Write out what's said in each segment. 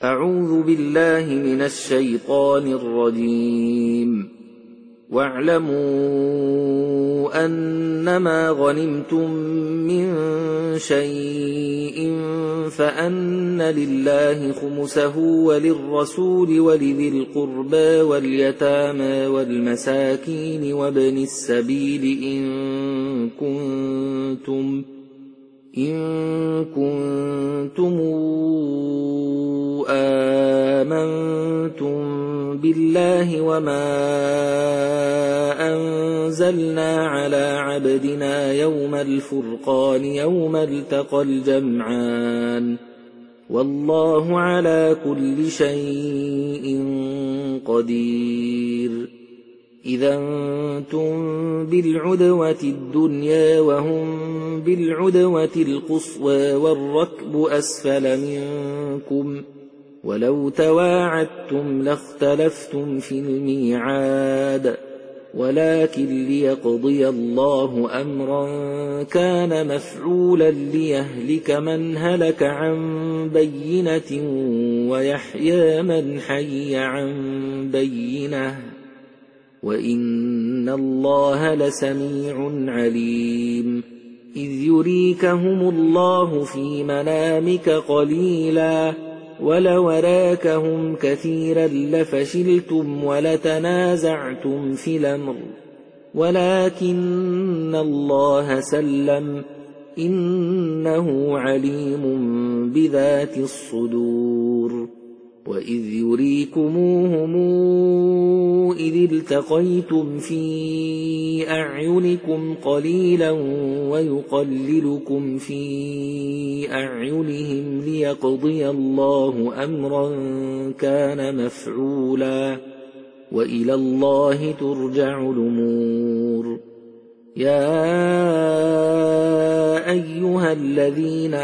أعوذ بالله من الشيطان الرجيم. واعلموا أنما غنمتم من شيء فأن لله خمسه وللرسول ولذي القربى واليتامى والمساكين وابن السبيل إن كنتم آمنتم بالله وما أنزلنا على عبدنا يوم الفرقان يوم التقى الجمعان والله على كل شيء قدير. إذا أنتم بالعدوة الدنيا وهم بالعدوة القصوى والركب أسفل منكم ولو تواعدتم لاختلفتم في الميعاد ولكن ليقضي الله أمرا كان مفعولا ليهلك من هلك عن بينة ويحيى من حي عن بينة وإن الله لسميع عليم. إذ يريكهم الله في منامك قليلا ولو أراكهم كثيرا لفشلتم ولتنازعتم في الأمر ولكن الله سلم إنه عليم بذات الصدور. وإذ يريكموهم إذ التقيتم في أعينكم قليلا ويقللكم في أعينهم ليقضي الله أمرا كان مفعولا وإلى الله ترجع الأمور. يا أيها الذين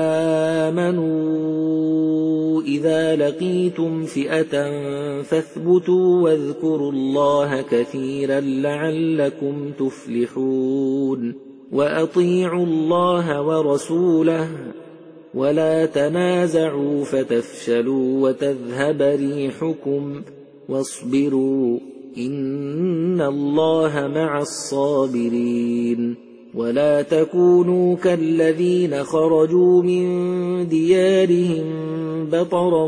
آمنوا إذا لقيتم فئة فاثبتوا واذكروا الله كثيرا لعلكم تفلحون. وأطيعوا الله ورسوله ولا تنازعوا فتفشلوا وتذهب ريحكم واصبروا إن الله مع الصابرين. ولا تكونوا كالذين خرجوا من ديارهم بطرا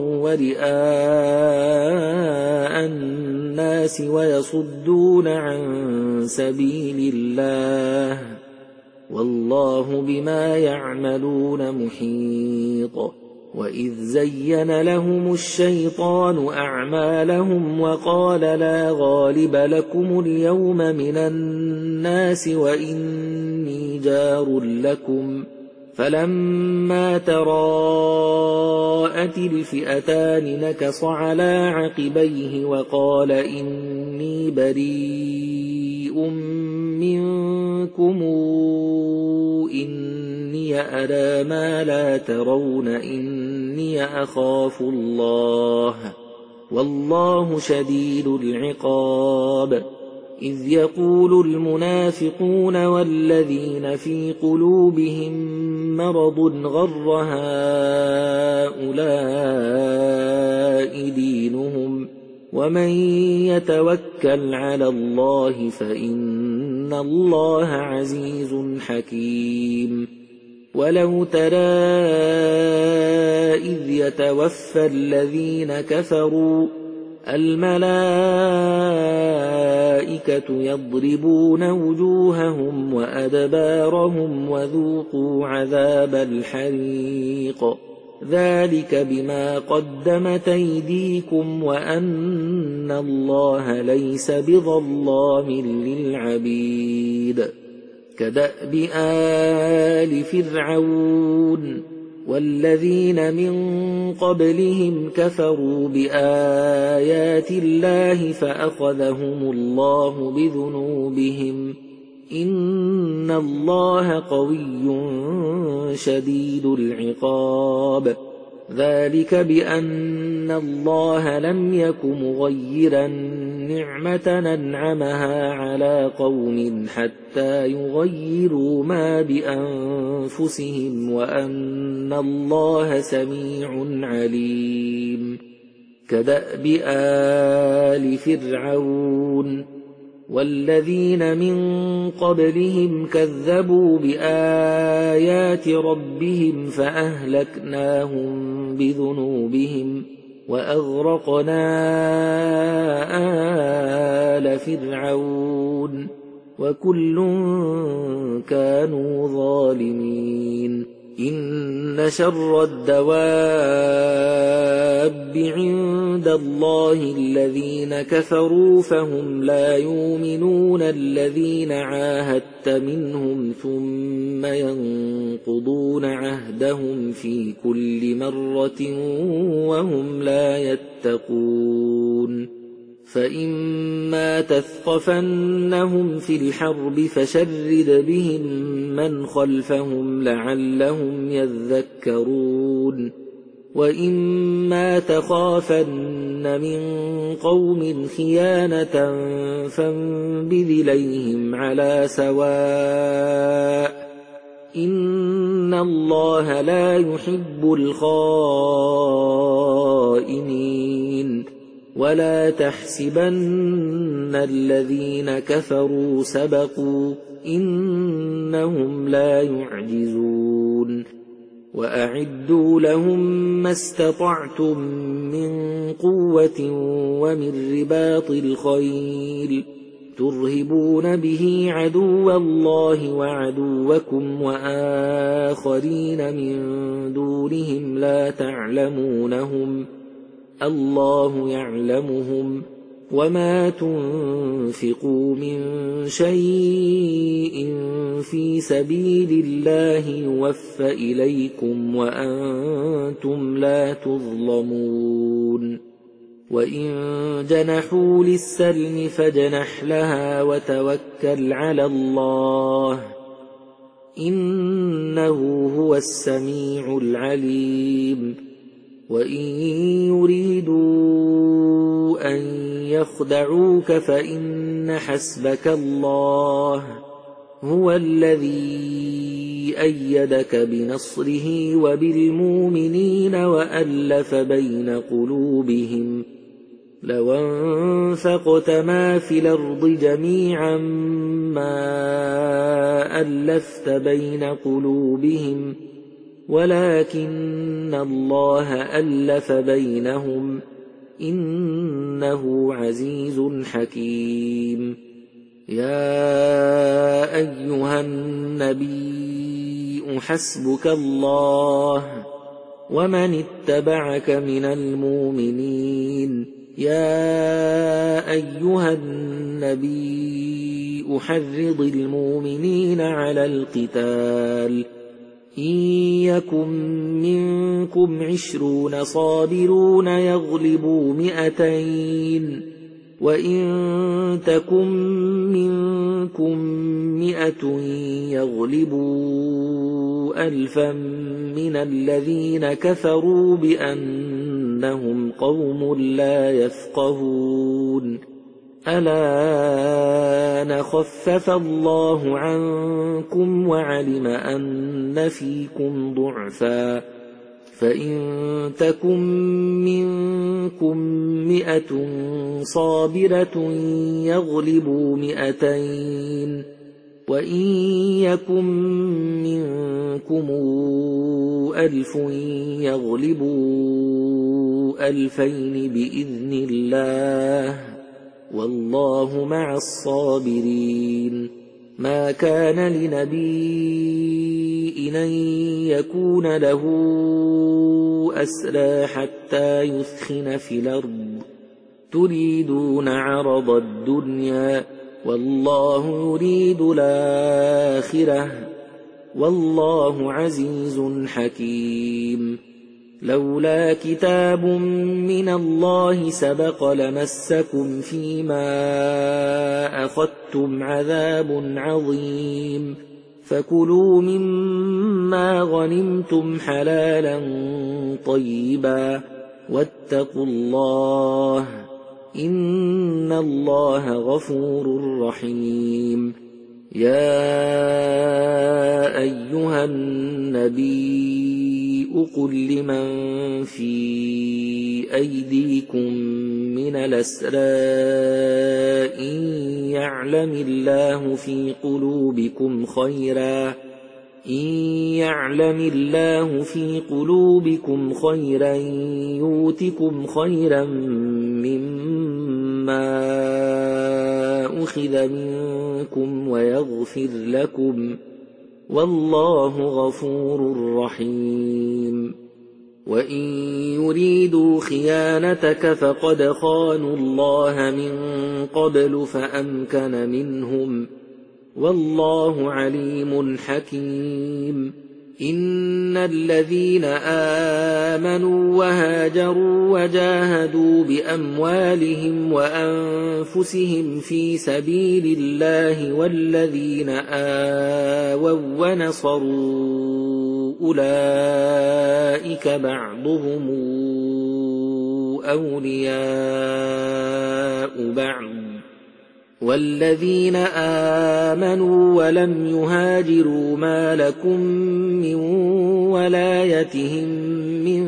ورئاء الناس ويصدون عن سبيل الله والله بما يعملون محيط. وإذ زين لهم الشيطان أعمالهم وقال لا غالب لكم اليوم من الناس وإني جار لكم فلما تراءت الفئتان نكص على عقبيه وقال إني بريء منكم إني أرى ما لا ترون إني أخاف الله والله شديد العقاب. إذ يقول المنافقون والذين في قلوبهم مرض غر هؤلاء دينهم ومن يتوكل على الله فإن الله عزيز حكيم. ولو ترى إذ يتوفى الذين كفروا الملائكة يضربون وجوههم وأدبارهم وذوقوا عذاب الحريق ذلك بما قدمت أيديكم وأن الله ليس بظلام للعبيد. كدأب آل فرعون والذين من قبلهم كفروا بآيات الله فأخذهم الله بذنوبهم إن الله قوي شديد العقاب. ذلك بأن الله لم يك مغيرا نعمة أنعمها على قوم حتى يغيروا ما بأنفسهم وأن الله سميع عليم. كدأب آل فرعون والذين من قبلهم كذبوا بآيات ربهم فأهلكناهم بذنوبهم وأغرقنا آل فرعون وكل كانوا ظالمين. إن شر الدواب عند الله الذين كفروا فهم لا يؤمنون الذين عاهدت منهم ثم ينقضون عهدهم في كل مرة وهم لا يتقون. فإما تثقفنهم في الحرب فشرد بهم من خلفهم لعلهم يذكرون. وإما تخافن من قوم خيانة فانبذ إليهم على سواء إن الله لا يحب الخائنين. ولا تحسبن الذين كفروا سبقوا إنهم لا يعجزون. وأعدوا لهم ما استطعتم من قوة ومن رباط الخيل ترهبون به عدو الله وعدوكم وآخرين من دونهم لا تعلمونهم الله يعلمهم. وما تنفقوا من شيء في سبيل الله يوفى إليكم وأنتم لا تظلمون. وإن جنحوا للسلم فاجنح لها وتوكل على الله إنه هو السميع العليم. وإن يريدوا أن يخدعوك فإن حسبك الله هو الذي أيدك بنصره وبالمؤمنين وألف بين قلوبهم. لو أنفقت ما في الأرض جميعا ما ألفت بين قلوبهم ولكن الله ألف بينهم إنه عزيز حكيم. يا أيها النبي حسبك الله ومن اتبعك من المؤمنين. يا أيها النبي حرض المؤمنين على القتال إن يكن منكم 20 صابرون يغلبوا 200 وإن تكن منكم 100 يغلبوا 1000 من الذين كفروا بأنهم قوم لا يفقهون. الآن خفف الله عنكم وعلم أن فيكم ضعفا فإن تكن منكم 100 صابرة يغلبوا 200 وإن يكن منكم 1000 يغلبوا 2000 بإذن الله والله مع الصابرين. ما كان لنبي أن يكون له أسرى حتى يثخن في الأرض تريدون عرض الدنيا والله يريد الآخرة والله عزيز حكيم. لولا كتاب من الله سبق لمسكم فيما أخذتم عذاب عظيم فكلوا مما غنمتم حلالا طيبا واتقوا الله إن الله غفور رحيم. يا أيها النبي قل لمن في أيديكم من الأسرى إن يعلم الله في قلوبكم خيرا يؤتكم خيرا مما أخذ منكم ويغفر لكم والله غفور رحيم. وإن يريدوا خيانتك فقد خانوا الله من قبل فأمكن منهم والله عليم حكيم. إن الذين آمنوا وهاجروا وجاهدوا بأموالهم وأنفسهم في سبيل الله والذين آووا ونصروا أولئك بعضهم أولياء بعض والذين آمنوا ولم يهاجروا ما لكم من ولايتهم من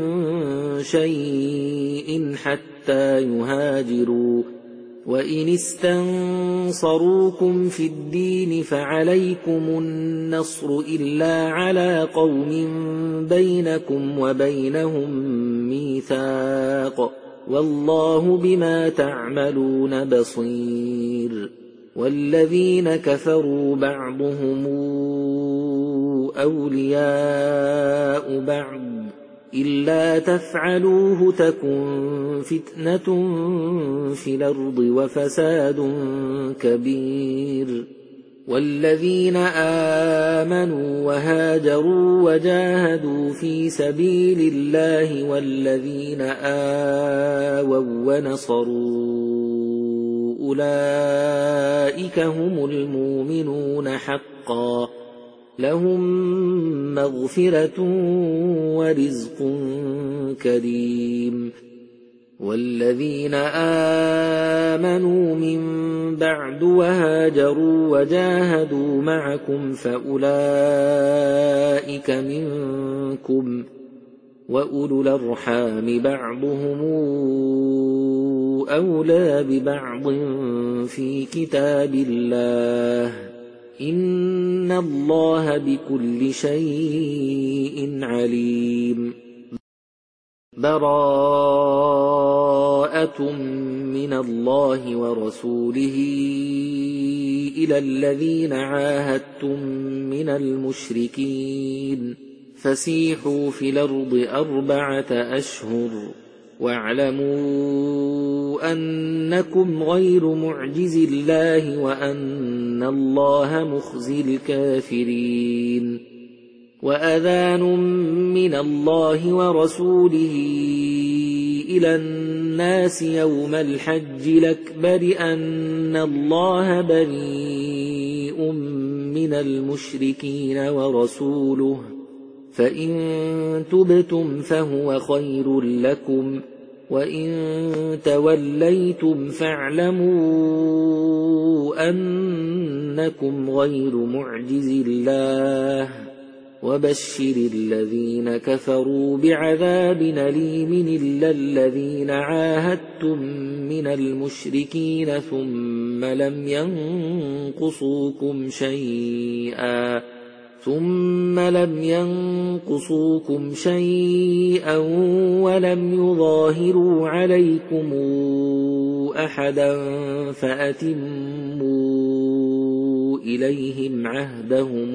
شيء حتى يهاجروا وإن استنصروكم في الدين فعليكم النصر إلا على قوم بينكم وبينهم ميثاق والله بما تعملون بصير. والذين كفروا بعضهم أولياء بعض إلا تفعلوه تكن فتنة في الأرض وفساد كبير. والذين آمنوا وهاجروا وجاهدوا في سبيل الله والذين آووا ونصروا أولئك هم المؤمنون حقا لهم مغفرة ورزق كريم. والذين آمنوا من بعد وهاجروا وجاهدوا معكم فأولئك منكم وأولو الأرحام بعضهم أولى ببعض في كتاب الله إن الله بكل شيء عليم. براءة من الله ورسوله إلى الذين عاهدتم من المشركين فسيحوا في الأرض 4 أشهر واعلموا أنكم غير معجز الله وأن الله مخزي الكافرين. وأذان من الله ورسوله إلى الناس يوم الحج الأكبر أن الله بريء من المشركين ورسوله فإن تبتم فهو خير لكم وإن توليتم فاعلموا أنكم غير معجز الله وبشر الذين كفروا بعذاب أليم إلا الذين عاهدتم من المشركين ثم لم ينقصوكم شيئا ولم يظاهروا عليكم أحدا فأتموا إليهم عهدهم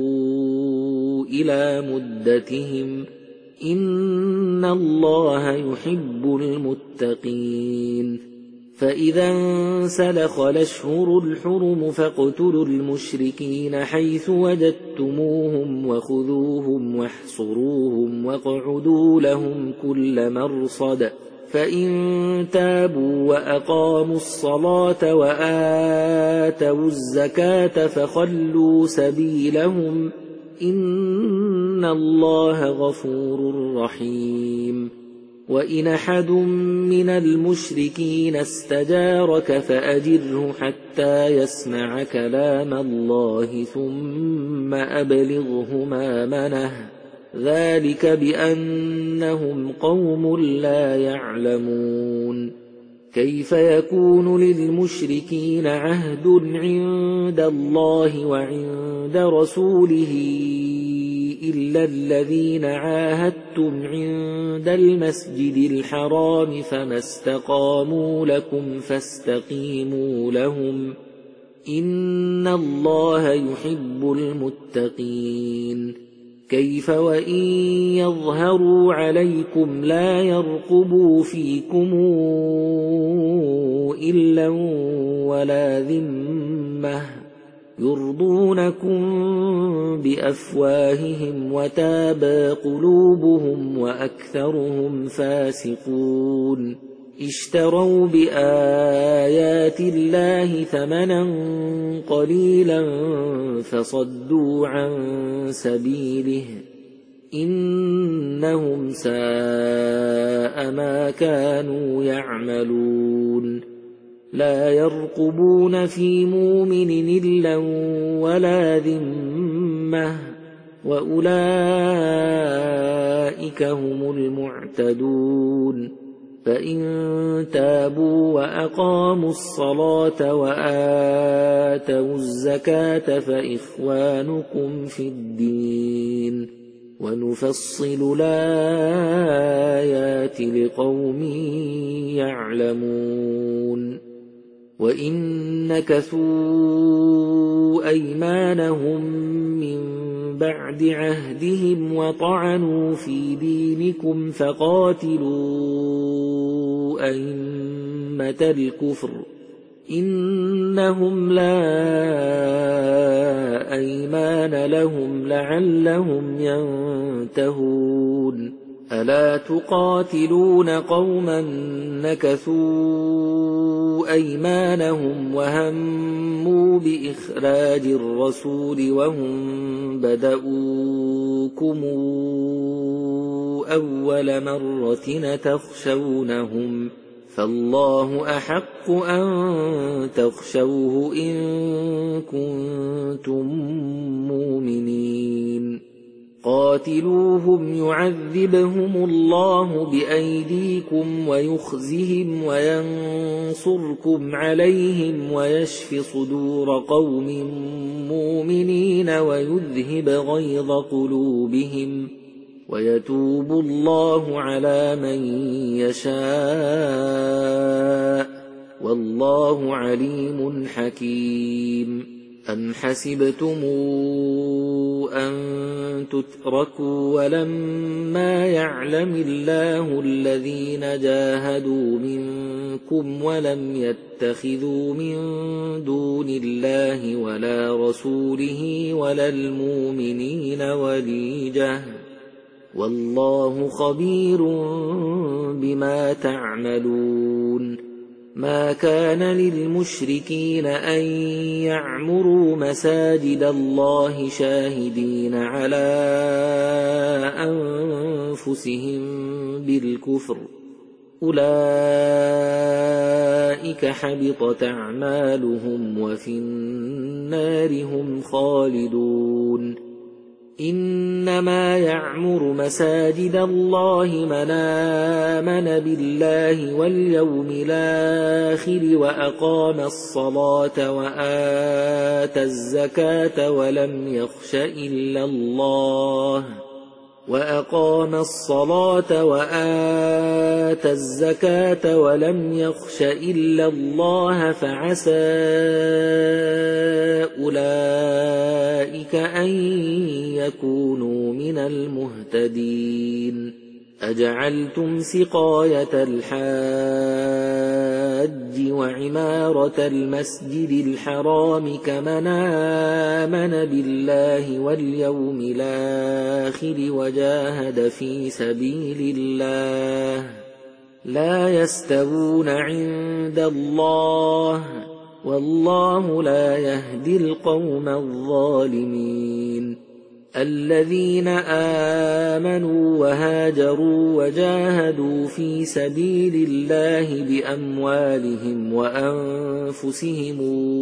إلى مدتهم إن الله يحب المتقين. فإذا انسلخ الأشهر الحرم فاقتلوا المشركين حيث وجدتموهم وخذوهم واحصروهم واقعدوا لهم كل مرصد فإن تابوا وأقاموا الصلاة وآتوا الزكاة فخلوا سبيلهم إن الله غفور رحيم وإن أحد من المشركين استجارك فأجره حتى يسمع كلام الله ثم أبلغه مأمنه ذلك بأنهم قوم لا يعلمون كيف يكون للمشركين عهد عند الله وعند رسوله إلا الذين عاهدتم عند المسجد الحرام فما استقاموا لكم فاستقيموا لهم إن الله يحب المتقين كيف وإن يظهروا عليكم لا يرقبوا فيكم إلا ولا ذمة يرضونكم بأفواههم وتابى قلوبهم وأكثرهم فاسقون اشتروا بآيات الله ثمنا قليلا فصدوا عن سبيله إنهم ساء ما كانوا يعملون لا يرقبون في مؤمن إلا ولا ذمة وأولئك هم المعتدون فإن تابوا وأقاموا الصلاة وآتوا الزكاة فإخوانكم في الدين ونفصل الآيات لقوم يعلمون وإن نكثوا أيمانهم من بعد عهدهم وطعنوا في دينكم فقاتلوا أئمة الكفر إنهم لا أيمان لهم لعلهم ينتهون ألا تقاتلون قوما نكثوا أيمانهم وهموا بإخراج الرسول وهم بدؤوكم أول مرة تخشونهم فالله أحق أن تخشوه إن كنتم مؤمنين قاتلوهم يعذبهم الله بأيديكم ويخزهم وينصركم عليهم ويشف صدور قوم مؤمنين ويذهب غيظ قلوبهم ويتوب الله على من يشاء والله عليم حكيم أم حسبتم أن تتركوا ولما يعلم الله الذين جاهدوا منكم ولم يتخذوا من دون الله ولا رسوله ولا المؤمنين وليجة والله خبير بما تعملون ما كان للمشركين أن يعمروا مساجد الله شاهدين على أنفسهم بالكفر أولئك حبطت أعمالهم وفي النار هم خالدون إنما يعمر مساجد الله من آمن بالله واليوم الآخر وأقام الصلاة وآتى الزكاة ولم يخش إلا الله فعسى أولئك أن يكونوا من المهتدين أجعلتم سقاية الحاج وعمارة المسجد الحرام كمن آمن بالله واليوم الآخر وجاهد في سبيل الله لا يستوون عند الله والله لا يهدي القوم الظالمين الذين آمنوا وهاجروا وجاهدوا في سبيل الله بأموالهم وأنفسهم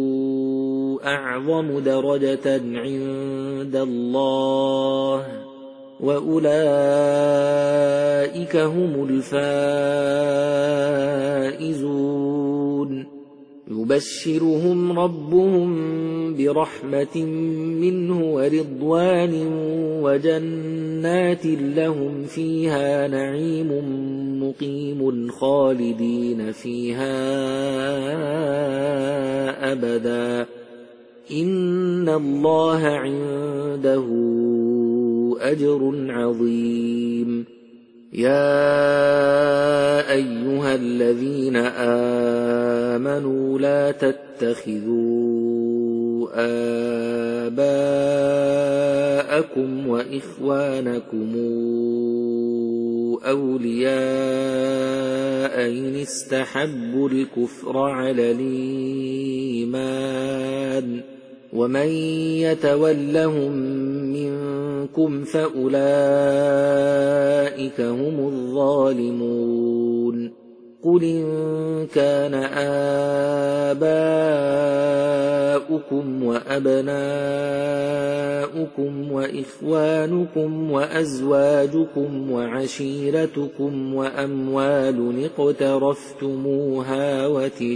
أعظم درجة عند الله وأولئك هم الفائزون يبشرهم ربهم برحمة منه ورضوان وجنات لهم فيها نعيم مقيم خالدين فيها أبدا إن الله عنده أجر عظيم يا أيها الذين آمنوا لا تتخذوا آباءكم وإخوانكم أولياء إن استحبوا الكفر على الإيمان ومن يتولهم منكم فأولئك هم الظالمون قل إن كان آباؤكم وأبناؤكم وإخوانكم وأزواجكم وعشيرتكم وأموال اقترفتموها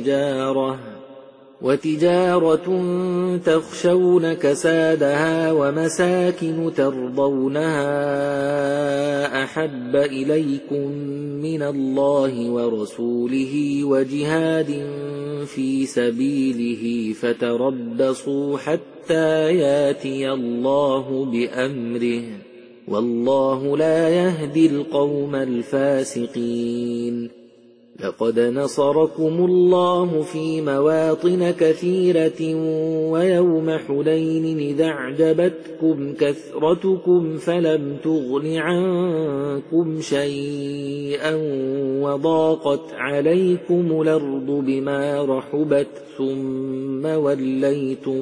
وتجارة تخشون كسادها ومساكن ترضونها أحب إليكم من الله ورسوله وجهاد في سبيله فتربصوا حتى ياتي الله بأمره والله لا يهدي القوم الفاسقين لقد نصركم الله في مواطن كثيرة ويوم حنين إذ أعجبتكم كثرتكم فلم تغن عنكم شيئا وضاقت عليكم الأرض بما رحبت ثم وليتم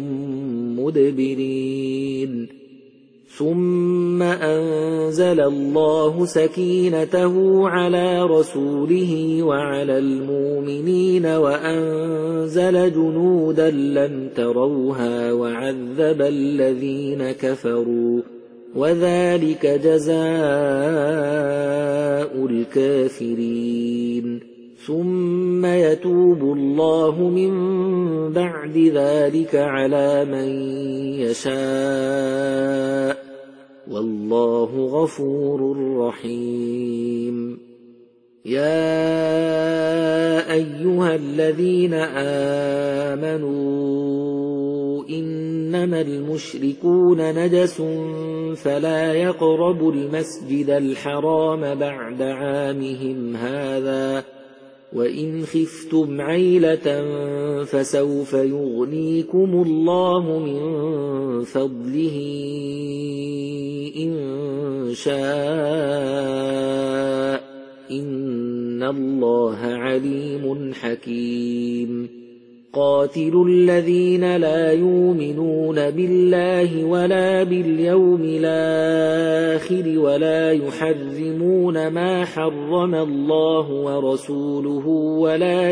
مدبرين ثم أنزل الله سكينته على رسوله وعلى المؤمنين وأنزل جنودا لم تروها وعذب الذين كفروا وذلك جزاء الكافرين ثم يتوب الله من بعد ذلك على من يشاء والله غفور رحيم يا أيها الذين آمنوا إنما المشركون نجس فلا يقربوا المسجد الحرام بعد عامهم هذا وإن خفتم عيلة فسوف يغنيكم الله من فضله إن شاء إن الله عليم حكيم قاتلوا الذين لا يؤمنون بالله ولا باليوم الآخر ولا يحرمون ما حرم الله ورسوله ولا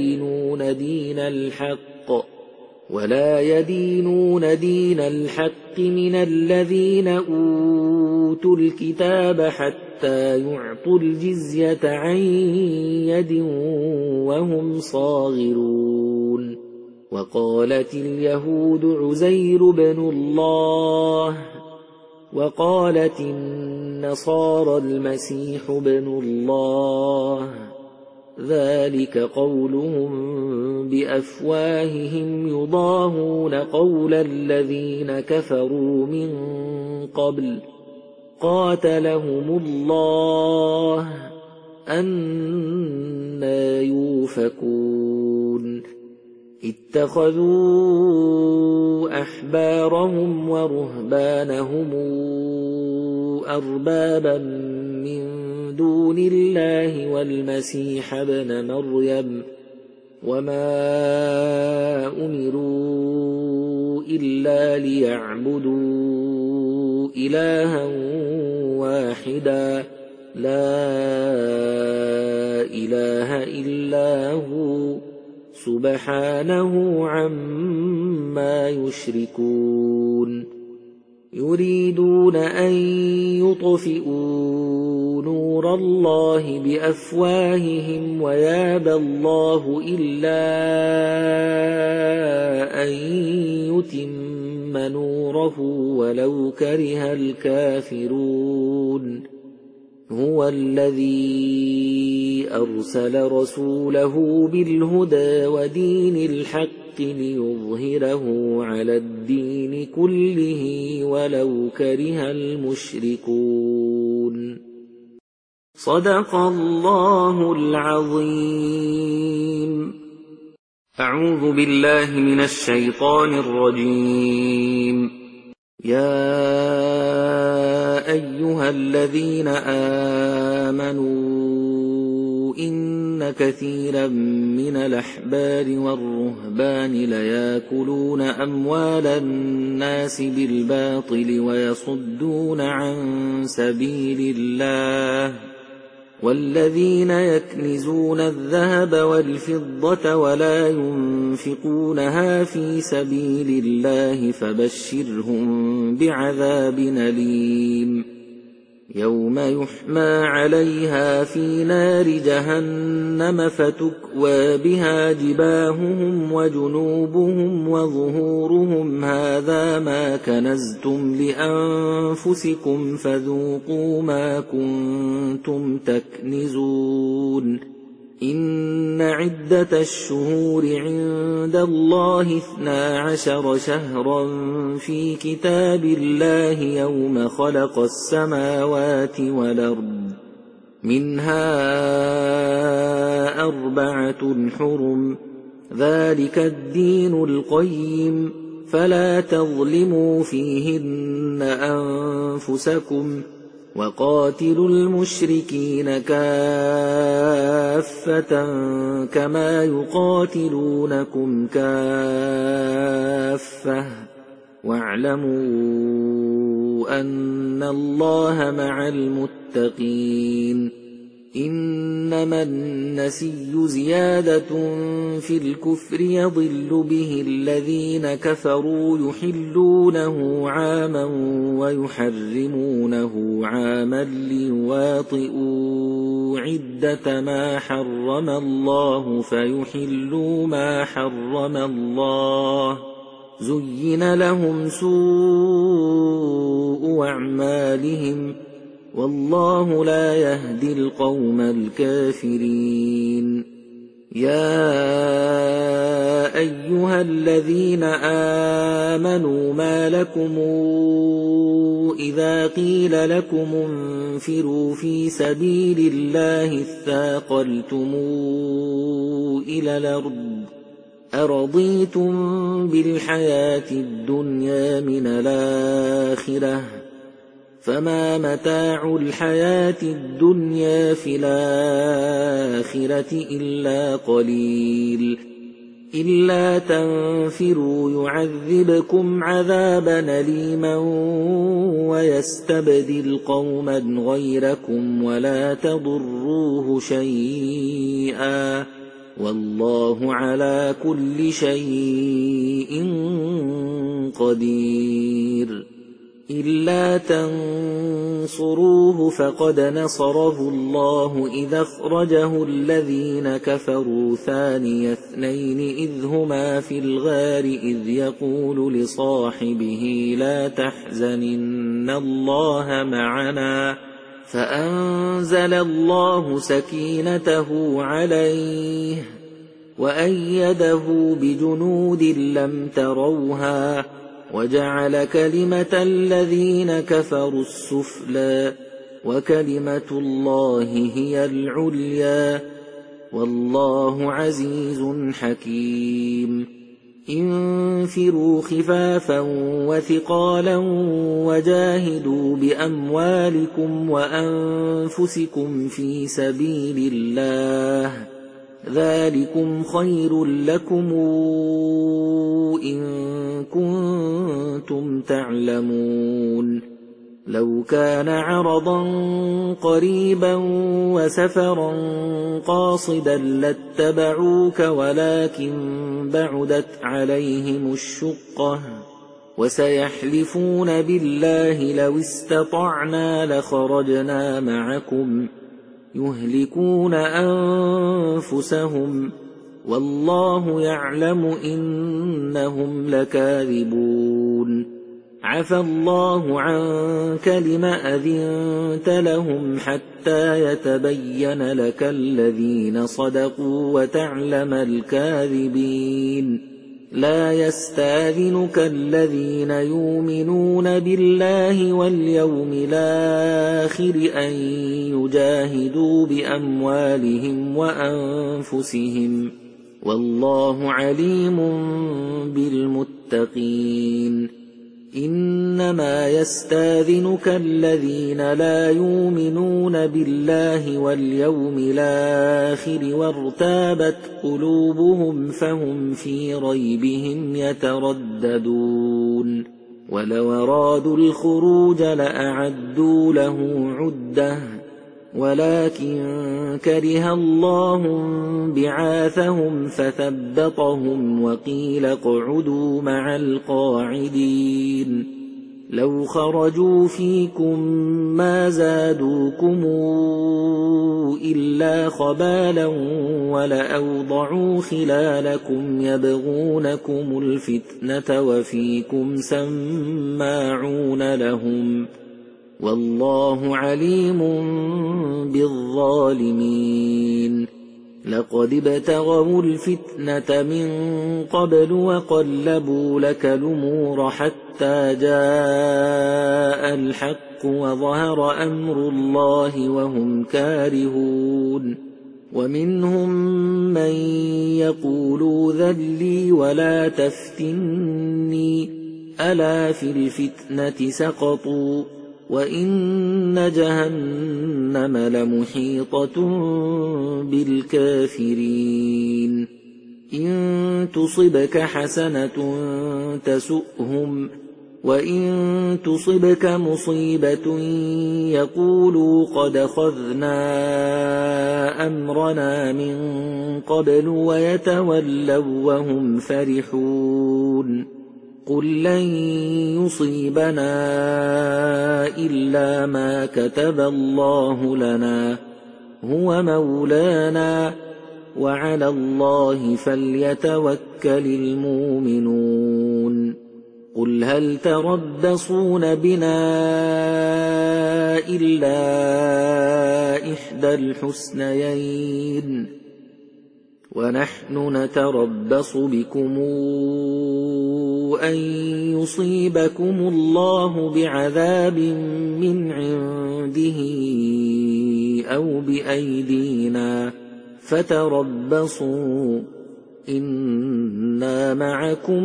يدينون دين الحق من الذين أوتوا الكتاب حتى يعطوا الجزية عن يد وهم صاغرون وقالت اليهود عزير بن الله وقالت النصارى المسيح بن الله ذلك قولهم بأفواههم يضاهون قول الذين كفروا من قبل قاتلهم الله أنى يؤفكون اتخذوا أحبارهم ورهبانهم أربابا من دون الله والمسيح ابن مريم وما أمروا إلا ليعبدوا إلها واحدا لا إله إلا هو سبحانه عما يشركون يريدون أن يطفئوا نور الله بأفواههم ويابى الله إلا أن يتم نوره ولو كره الكافرون هو الذي أرسل رسوله بالهدى ودين الحق ليظهره على الدين كله ولو كره المشركون صدق الله العظيم. أعوذ بالله من الشيطان الرجيم. يا أيها الذين آمنوا إن كثيرا من الأحبار والرهبان ليأكلون أموال الناس بالباطل ويصدون عن سبيل الله والذين يكنزون الذهب والفضة ولا ينفقونها في سبيل الله فبشرهم بعذاب أليم يوم يحمى عليها في نار جهنم فتكوى بها جباههم وجنوبهم وظهورهم هذا ما كنزتم لأنفسكم فذوقوا ما كنتم تكنزون إن عدة الشهور عند الله 12 شهرا في كتاب الله يوم خلق السماوات والأرض منها 4 حرم ذلك الدين القيم فلا تظلموا فيهن أنفسكم وقاتلوا المشركين كافة كما يقاتلونكم كافة واعلموا أن الله مع المتقين إنما النسي زيادة في الكفر يضل به الذين كفروا يحلونه عاما ويحرمونه عاما ليواطئوا عدة ما حرم الله فيحلوا ما حرم الله زين لهم سوء أعمالهم والله لا يهدي القوم الكافرين يا أيها الذين آمنوا ما لكم إذا قيل لكم انفروا في سبيل الله اثاقلتم إلى الأرض أرضيتم بالحياة الدنيا من الآخرة فما متاع الحياة الدنيا في الآخرة إلا قليل إلا تنفروا يعذبكم عذابا أليما ويستبدل قوما غيركم ولا تضروه شيئا والله على كل شيء قدير إلا تنصروه فقد نصره الله إذا أخرجه الذين كفروا ثاني اثنين إذ هما في الغار إذ يقول لصاحبه لا تحزن إن الله معنا فأنزل الله سكينته عليه وأيده بجنود لم تروها وجعل كلمة الذين كفروا السفلى وكلمة الله هي العليا والله عزيز حكيم انفروا خفافا وثقالا وجاهدوا بأموالكم وأنفسكم في سبيل الله ذلكم خير لكم إن كنتم تعلمون لو كان عرضا قريبا وسفرا قاصدا لاتبعوك ولكن بعدت عليهم الشقة وسيحلفون بالله لو استطعنا لخرجنا معكم يهلكون أنفسهم والله يعلم إنهم لكاذبون عفى الله عنك لم أذنت لهم حتى يتبين لك الذين صدقوا وتعلم الكاذبين لا يستأذنك الذين يؤمنون بالله واليوم الآخر أن يجاهدوا بأموالهم وأنفسهم والله عليم بالمتقين إنما يستأذنك الذين لا يؤمنون بالله واليوم الآخر وارتابت قلوبهم فهم في ريبهم يترددون ولو أرادوا الخروج لأعدوا له عدة ولكن كره الله بعاثهم فثبطهم وقيل اقعدوا مع القاعدين لو خرجوا فيكم ما زادوكم إلا خبالا ولأوضعوا خلالكم يبغونكم الفتنة وفيكم سماعون لهم والله عليم بالظالمين لقد ابتغوا الفتنة من قبل وقلبوا لك الأمور حتى جاء الحق وظهر أمر الله وهم كارهون ومنهم من يقول ذل لي ولا تفتني ألا في الفتنة سقطوا وإن جهنم لمحيطة بالكافرين إن تصبك حسنة تسؤهم وإن تصبك مصيبة يقولوا قد أخذنا أمرنا من قبل ويتولوا وهم فرحون قل لن يصيبنا إلا ما كتب الله لنا هو مولانا وعلى الله فليتوكل المؤمنون قل هل تربصون بنا إلا إحدى الحسنيين ونحن نتربص بكم أن يصيبكم الله بعذاب من عنده أو بأيدينا فتربصوا إنا معكم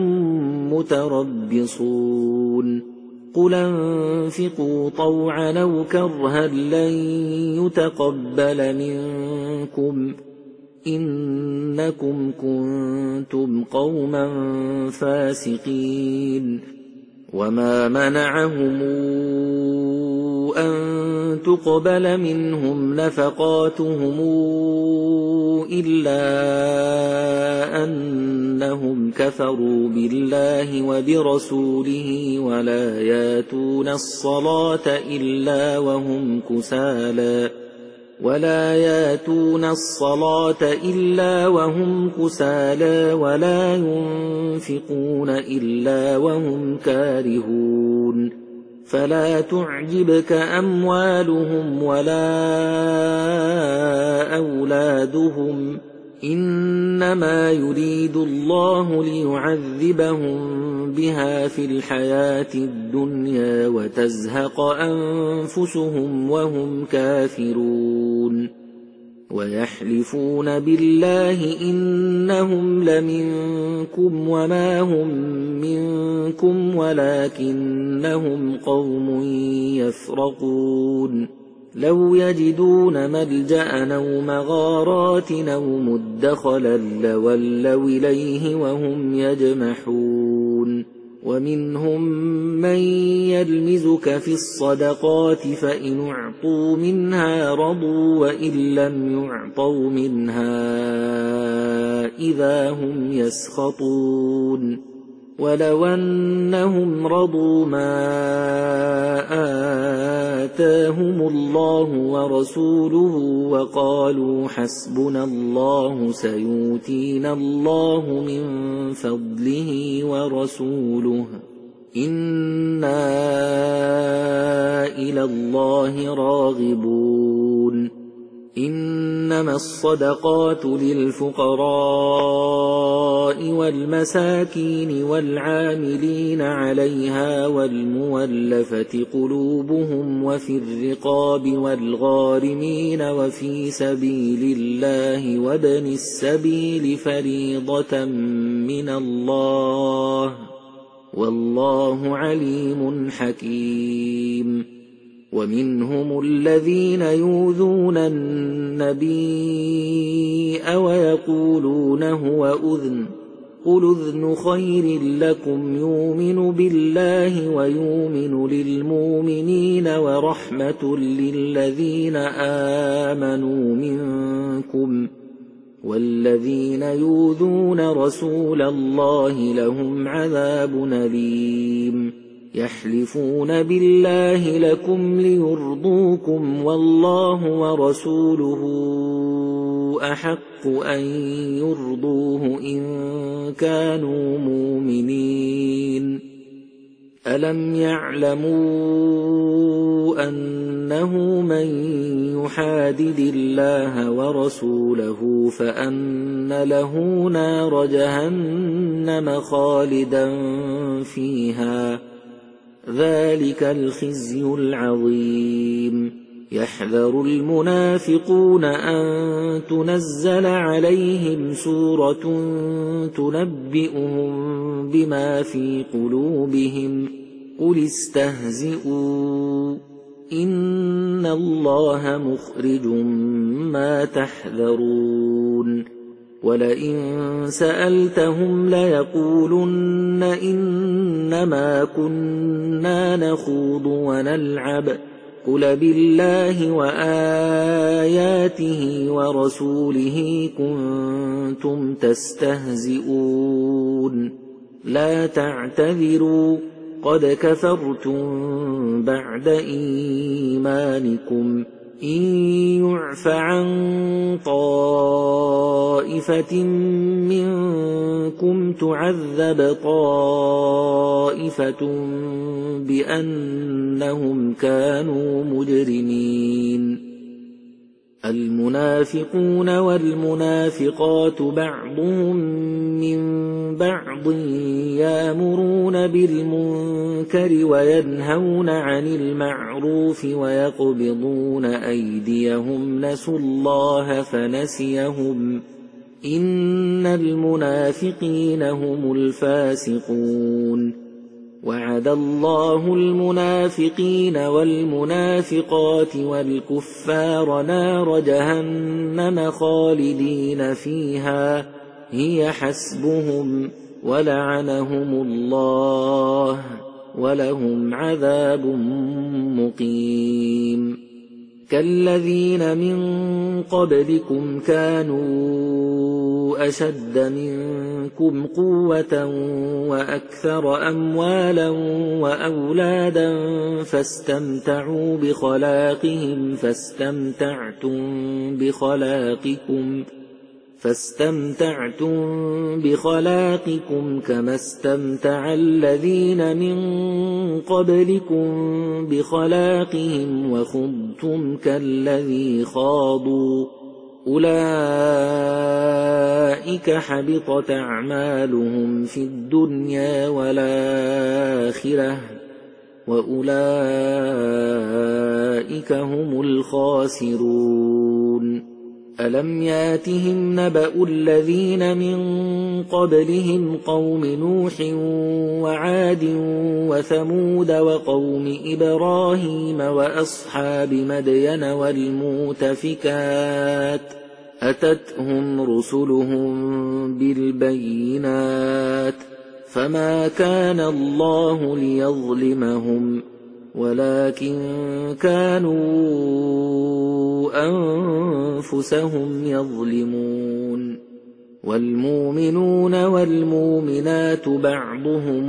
متربصون قل انفقوا طوعا أو كرها لن يتقبل منكم إنكم كنتم قوما فاسقين وما منعهم أن تقبل منهم نفقاتهم إلا أنهم كفروا بالله وبرسوله ولا ياتون الصلاة إلا وهم كسالى ولا ينفقون إلا وهم كارهون فلا تعجبك أموالهم ولا أولادهم إنما يريد الله ليعذبهم بها في الحياة الدنيا وتزهق أنفسهم وهم كافرون ويحلفون بالله إنهم لمنكم وما هم منكم ولكنهم قوم يفرقون لو يجدون ملجأ أو مغارات أو مدخلا لولوا إليه وهم يجمحون ومنهم من يلمزك في الصدقات فإن أعطوا منها رضوا وإن لم يعطوا منها إذا هم يسخطون ولو أنهم رضوا ما آتاهم الله ورسوله وقالوا حسبنا الله سيؤتينا الله من فضله ورسوله إنا إلى الله راغبون إنما الصدقات للفقراء والمساكين والعاملين عليها والمولفة قلوبهم وفي الرقاب والغارمين وفي سبيل الله وابن السبيل فريضة من الله والله عليم حكيم ومنهم الذين يؤذون النبي ويقولون هو أذن قل أذن خير لكم يؤمن بالله ويؤمن للمؤمنين ورحمة للذين آمنوا منكم والذين يؤذون رسول الله لهم عذاب أليم يحلفون بالله لكم ليرضوكم والله ورسوله أحق أن يرضوه إن كانوا مؤمنين ألم يعلموا أنه من يحادد الله ورسوله فأن له نار جهنم خالدا فيها ذلك الخزي العظيم يحذر المنافقون أن تنزل عليهم سورة تنبئهم بما في قلوبهم قل استهزئوا إن الله مخرج ما تحذرون ولئن سألتهم ليقولن إنما كنا نخوض ونلعب قل بالله وآياته ورسوله كنتم تستهزئون لا تعتذروا قد كفرتم بعد إيمانكم إن يعف عن طائفة منكم تعذب طائفة بأنهم كانوا مجرمين المنافقون والمنافقات بعضهم من بعض يأمرون بالمنكر وينهون عن المعروف ويقبضون أيديهم نسوا الله فنسيهم إن المنافقين هم الفاسقون وعد الله المنافقين والمنافقات والكفار نار جهنم خالدين فيها هي حسبهم ولعنهم الله ولهم عذاب مقيم كالذين من قبلكم كانوا أشد منكم قوة وأكثر أموالا وأولادا فاستمتعوا بخلاقكم كما استمتع الذين من قبلكم بخلاقهم وخضتم كالذي خاضوا أولئك حبطت أعمالهم في الدنيا والآخرة وأولئك هم الخاسرون ألم ياتهم نبأ الذين من قبلهم قوم نوح وعاد وثمود وقوم إبراهيم وأصحاب مدين والمؤتفكات أتتهم رسلهم بالبينات فما كان الله ليظلمهم ولكن كانوا أنفسهم يظلمون والمؤمنون والمؤمنات بعضهم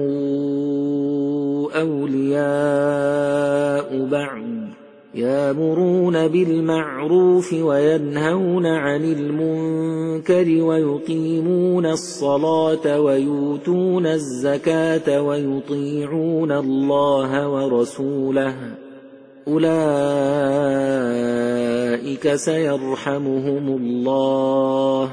أولياء بعض يأمرون بالمعروف وينهون عن المنكر ويقيمون الصلاة ويؤتون الزكاة ويطيعون الله ورسوله أولئك سيرحمهم الله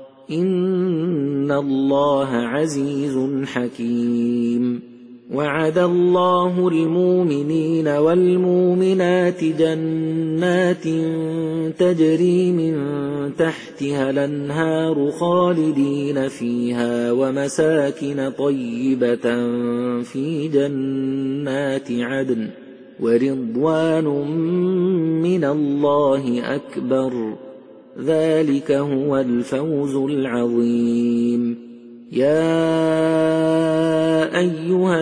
إن الله عزيز حكيم وعد الله المؤمنين والمؤمنات جنات تجري من تحتها الأنهار خالدين فيها ومساكن طيبة في جنات عدن ورضوان من الله أكبر ذلك هو الفوز العظيم يا أيها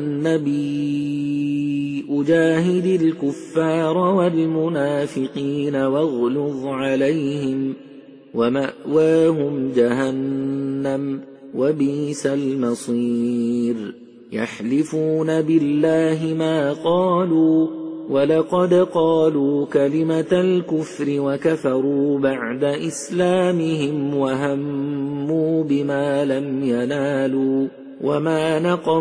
النبي أجاهد الكفار والمنافقين واغلظ عليهم ومأواهم جهنم وبئس المصير يحلفون بالله ما قالوا ولقد قالوا كلمة الكفر وكفروا بعد إسلامهم وهموا بما لم ينالوا وما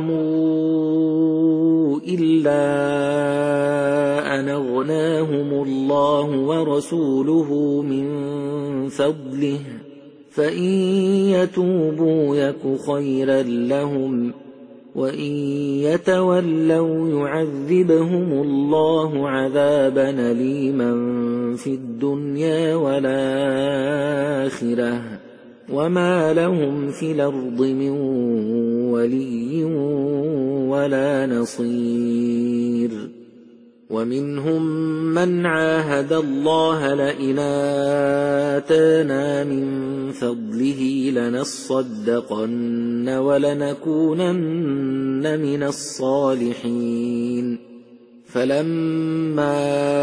نقموا إلا أن أغناهم الله ورسوله من فضله فإن يتوبوا يك خيرا لهم وإن يتولوا يعذبهم الله عذابا أليما في الدنيا والآخرة وما لهم في الأرض من ولي ولا نصير ومنهم من عاهد الله لئن آتانا من فضله لنصدقن ولنكونن من الصالحين فلما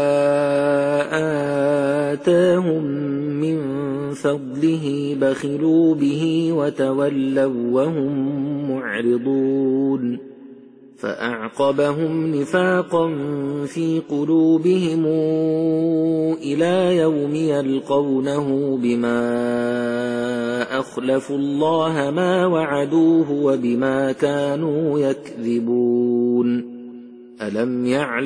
آتاهم من فضله بخلوا به وتولوا وهم معرضون فأعقبهم نفاقا في قلوبهم إلى يوم يلقونه بما أخلفوا الله ما وعدوه وبما كانوا يكذبون ألم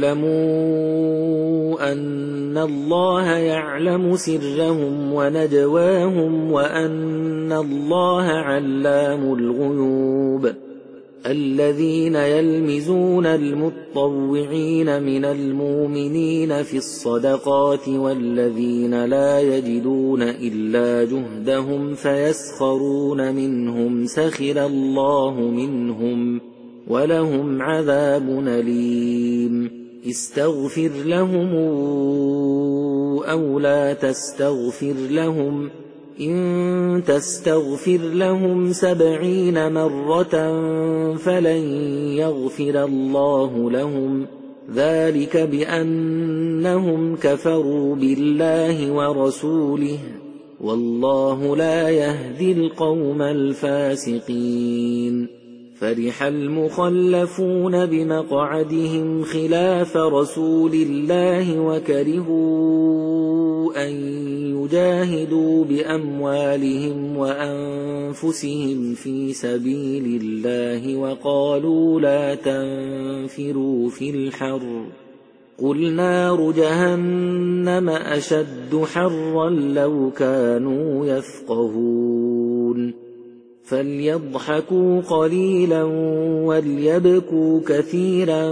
يعلموا أن الله يعلم سرهم ونجواهم وأن الله علام الغيوب الذين يلمزون المتطوعين من المؤمنين في الصدقات والذين لا يجدون إلا جهدهم فيسخرون منهم سخر الله منهم ولهم عذاب أليم استغفر لهم أو لا تستغفر لهم إن تستغفر لهم 70 مرة فلن يغفر الله لهم ذلك بأنهم كفروا بالله ورسوله والله لا يهدي القوم الفاسقين فرح المخلفون بمقعدهم خلاف رسول الله وكرهوا أن يجاهدوا بأموالهم وأنفسهم في سبيل الله وقالوا لا تنفروا في الحر قل نار جهنم أشد حرا لو كانوا يفقهون فليضحكوا قليلا وليبكوا كثيرا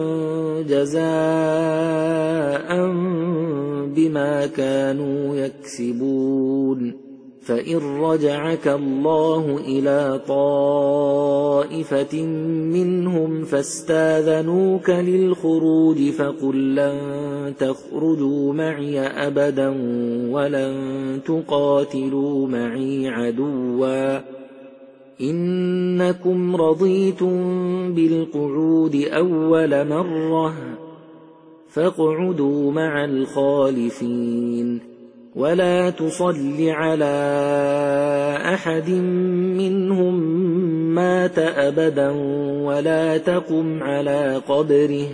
جزاء بما كانوا يكسبون فإن رجعك الله إلى طائفة منهم فاستاذنوك للخروج فقل لن تخرجوا معي أبدا ولن تقاتلوا معي عدوا إنكم رضيتم بالقعود أول مرة فاقعدوا مع الخالفين ولا تصل على أحد منهم مات أبدا ولا تقم على قبره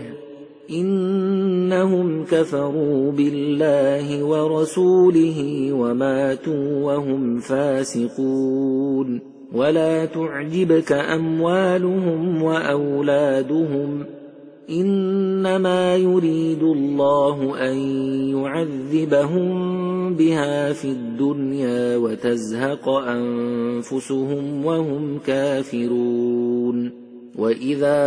إنهم كفروا بالله ورسوله وماتوا وهم فاسقون ولا تعجبك أموالهم وأولادهم إنما يريد الله أن يعذبهم بها في الدنيا وتزهق أنفسهم وهم كافرون وإذا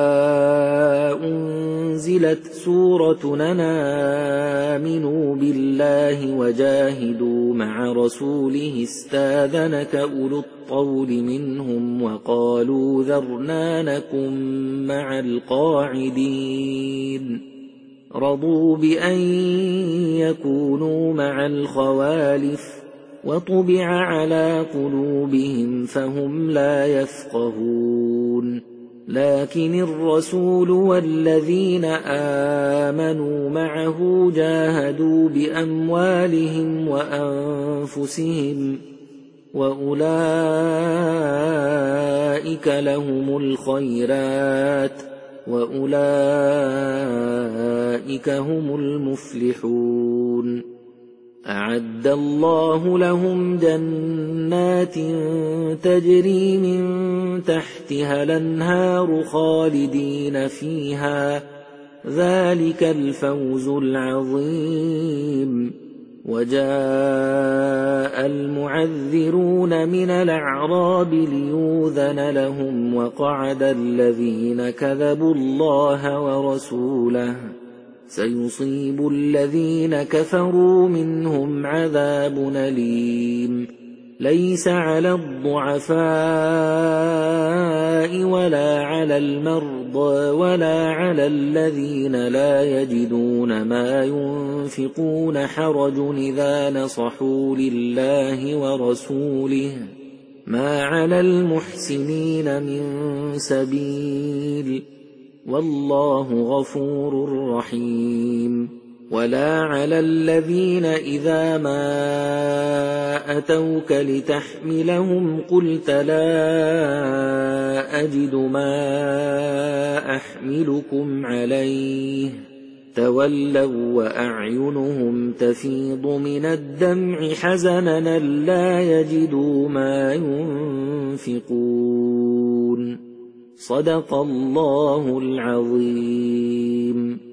أنزلت سورة أن آمنوا بالله وجاهدوا مع رسوله استاذنك أولو الطول منهم وقالوا ذرنا نكن مع القاعدين رضوا بأن يكونوا مع الخوالف وطبع على قلوبهم فهم لا يفقهون لكن الرسول والذين آمنوا معه جاهدوا بأموالهم وأنفسهم وأولئك لهم الخيرات وأولئك هم المفلحون أعد الله لهم جنات تجري من تحتها الأنهار خالدين فيها ذلك الفوز العظيم وجاء المعذرون من الأعراب ليؤذن لهم وقعد الذين كذبوا الله ورسوله سيصيب الذين كفروا منهم عذاب أليم ليس على الضعفاء ولا على المرضى ولا على الذين لا يجدون ما ينفقون حرج إذا نصحوا لله ورسوله ما على المحسنين من سبيل والله غفور رحيم ولا على الذين إذا ما أتوك لتحملهم قلت لا أجد ما أحملكم عليه تولوا وأعينهم تفيض من الدمع حزنا لا يجدوا ما ينفقون صدق الله العظيم.